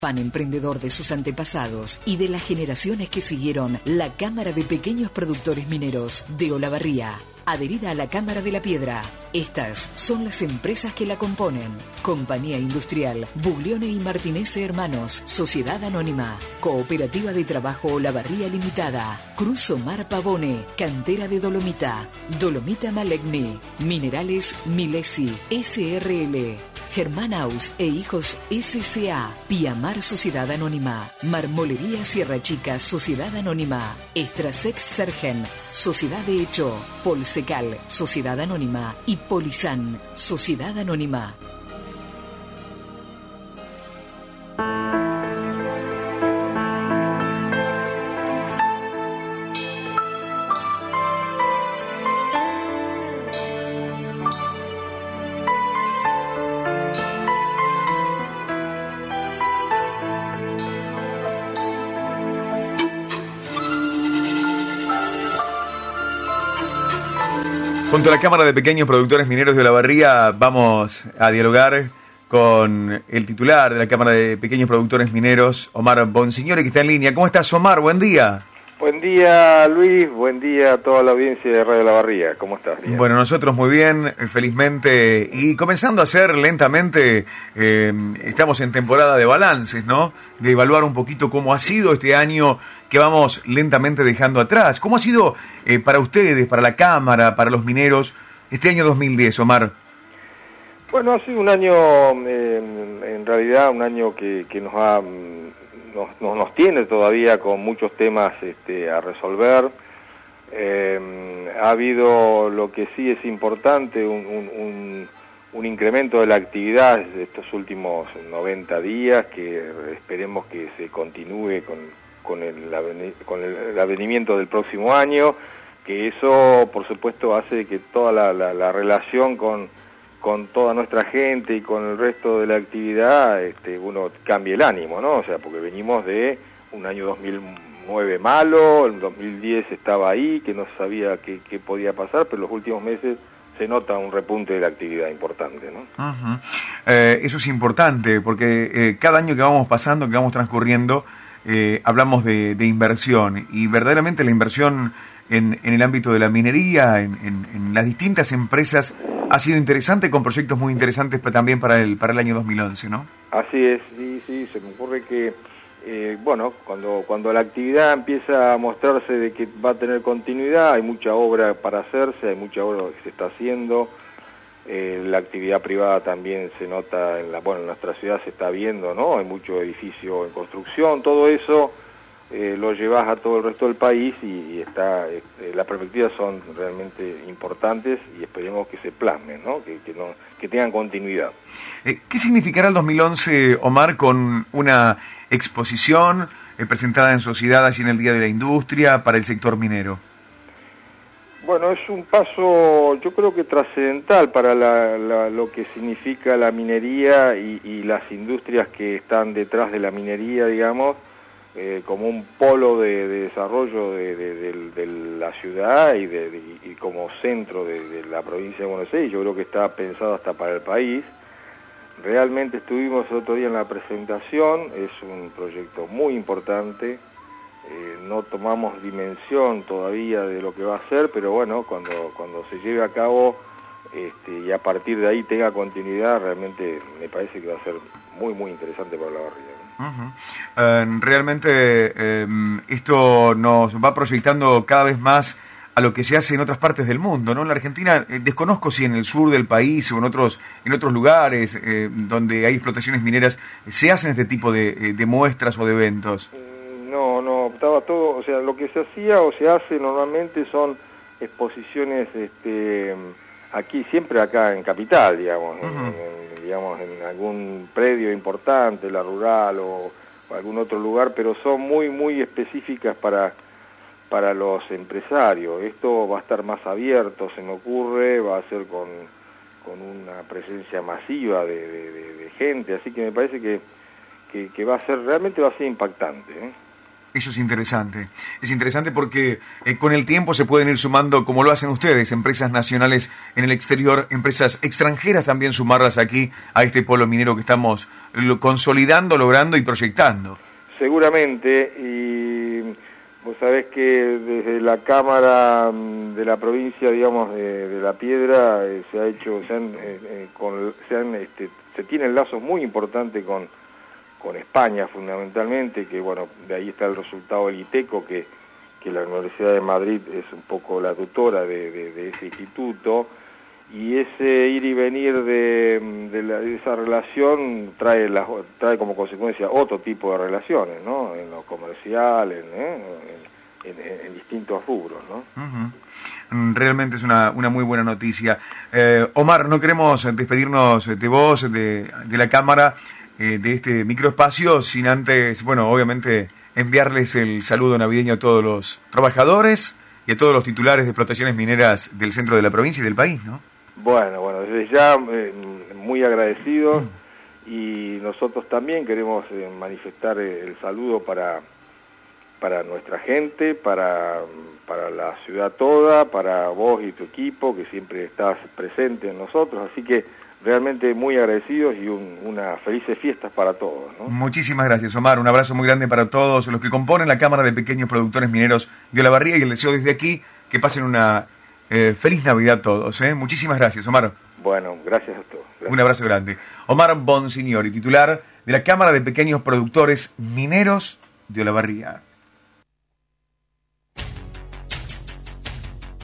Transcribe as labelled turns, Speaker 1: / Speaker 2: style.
Speaker 1: Pan emprendedor de sus antepasados y de las generaciones que siguieron la Cámara de Pequeños Productores Mineros de Olavarría, adherida a la Cámara de la Piedra. Estas son las empresas que la componen: Compañía Industrial Buglione y Martinez Hermanos, Sociedad Anónima, Cooperativa de Trabajo Olavarría Limitada, Cruz Omar Pavone, Cantera de Dolomita, Dolomita Malegni, Minerales Milesi, SRL, Germanaus e Hijos S.C.A., Piamar Sociedad Anónima, Marmolería Sierra Chica Sociedad Anónima, Estrasex Sergen, Sociedad de Hecho, Polsecal Sociedad Anónima y Polisan Sociedad Anónima.
Speaker 2: Junto a la Cámara de Pequeños Productores Mineros de Olavarría vamos a dialogar con el titular de la Cámara de Pequeños Productores Mineros, Omar Bonsignore, que está en línea. ¿Cómo estás, Omar? Buen día.
Speaker 3: Buen día, Luis. Buen día a toda la audiencia de Radio Olavarría. ¿Cómo estás? Bien.
Speaker 2: Bueno, nosotros muy bien, felizmente. Y comenzando a hacer lentamente, estamos en temporada de balances, ¿no? De evaluar un poquito cómo ha sido este año que vamos lentamente dejando atrás. ¿Cómo ha sido para ustedes, para la Cámara, para los mineros, este año 2010, Omar?
Speaker 3: Bueno, ha sido un año, en realidad, un año que nos tiene todavía con muchos temas a resolver. Ha habido, lo que sí es importante, un incremento de la actividad de estos últimos 90 días, que esperemos que se continúe con el advenimiento del próximo año, que eso por supuesto hace que toda la relación con toda nuestra gente y con el resto de la actividad uno cambie el ánimo, ¿no? O sea, porque venimos de un año 2009 malo, el 2010 estaba ahí, que no sabía qué podía pasar, pero en los últimos meses se nota un repunte de la actividad importante, ¿no?
Speaker 2: Uh-huh. Eso es importante, porque cada año que vamos pasando, que vamos transcurriendo, hablamos de inversión, y verdaderamente la inversión en el ámbito de la minería, en las distintas empresas, ha sido interesante, con proyectos muy interesantes también para el año 2011, ¿no?
Speaker 3: Así es, sí, se me ocurre que, cuando la actividad empieza a mostrarse de que va a tener continuidad, hay mucha obra para hacerse, hay mucha obra que se está haciendo. La actividad privada también se nota, en nuestra ciudad se está viendo, ¿no? Hay mucho edificio en construcción, todo eso lo llevas a todo el resto del país y las perspectivas son realmente importantes y esperemos que se plasmen, ¿no? Que tengan continuidad.
Speaker 2: ¿Qué significará el 2011, Omar, con una exposición presentada en Sociedad allí en el Día de la Industria para el sector minero?
Speaker 3: Bueno, es un paso, yo creo que trascendental para lo que significa la minería y las industrias que están detrás de la minería, digamos, como un polo de desarrollo de la ciudad y como centro de la provincia de Buenos Aires. Yo creo que está pensado hasta para el país. Realmente estuvimos el otro día en la presentación, es un proyecto muy importante. No tomamos dimensión todavía de lo que va a ser, pero bueno, cuando se lleve a cabo y a partir de ahí tenga continuidad, realmente me parece que va a ser muy, muy interesante para la barriga.
Speaker 2: Uh-huh. Realmente esto nos va proyectando cada vez más a lo que se hace en otras partes del mundo, ¿no? En la Argentina, desconozco si en el sur del país o en otros lugares donde hay explotaciones mineras se hacen este tipo de muestras o de eventos.
Speaker 3: No, estaba todo, o sea, lo que se hacía o se hace normalmente son exposiciones siempre acá en Capital, digamos, uh-huh. en algún predio importante, la rural o algún otro lugar, pero son muy, muy específicas para los empresarios. Esto va a estar más abierto, se me ocurre, va a ser con una presencia masiva de gente, así que me parece que realmente va a ser impactante, ¿eh?
Speaker 2: Eso es interesante porque con el tiempo se pueden ir sumando, como lo hacen ustedes, empresas nacionales en el exterior, empresas extranjeras también sumarlas aquí a este polo minero que estamos consolidando, logrando y proyectando.
Speaker 3: Seguramente, y vos sabés que desde la Cámara de la provincia, digamos, de La Piedra, se tienen lazos muy importantes con España fundamentalmente, que bueno, de ahí está el resultado del ITECO, que la Universidad de Madrid es un poco la tutora de ese instituto, y ese ir y venir de esa relación trae como consecuencia otro tipo de relaciones, ¿no? En lo comercial, en distintos rubros, ¿no?
Speaker 2: Uh-huh. Realmente es una muy buena noticia. Omar, no queremos despedirnos de vos, de la Cámara, de este microespacio, sin antes, bueno, obviamente enviarles el saludo navideño a todos los trabajadores y a todos los titulares de explotaciones mineras del centro de la provincia y del país, ¿no?
Speaker 3: Bueno, desde ya muy agradecidos, y nosotros también queremos manifestar el saludo para nuestra gente, para la ciudad toda, para vos y tu equipo, que siempre estás presente en nosotros, así que realmente muy agradecidos y unas felices fiestas para todos, ¿no?
Speaker 2: Muchísimas gracias, Omar. Un abrazo muy grande para todos los que componen la Cámara de Pequeños Productores Mineros de Olavarría, y el deseo desde aquí que pasen una feliz Navidad todos. Muchísimas gracias, Omar.
Speaker 3: Bueno, gracias a todos. Gracias.
Speaker 2: Un abrazo grande. Omar Bonsignori, titular de la Cámara de Pequeños Productores Mineros de Olavarría.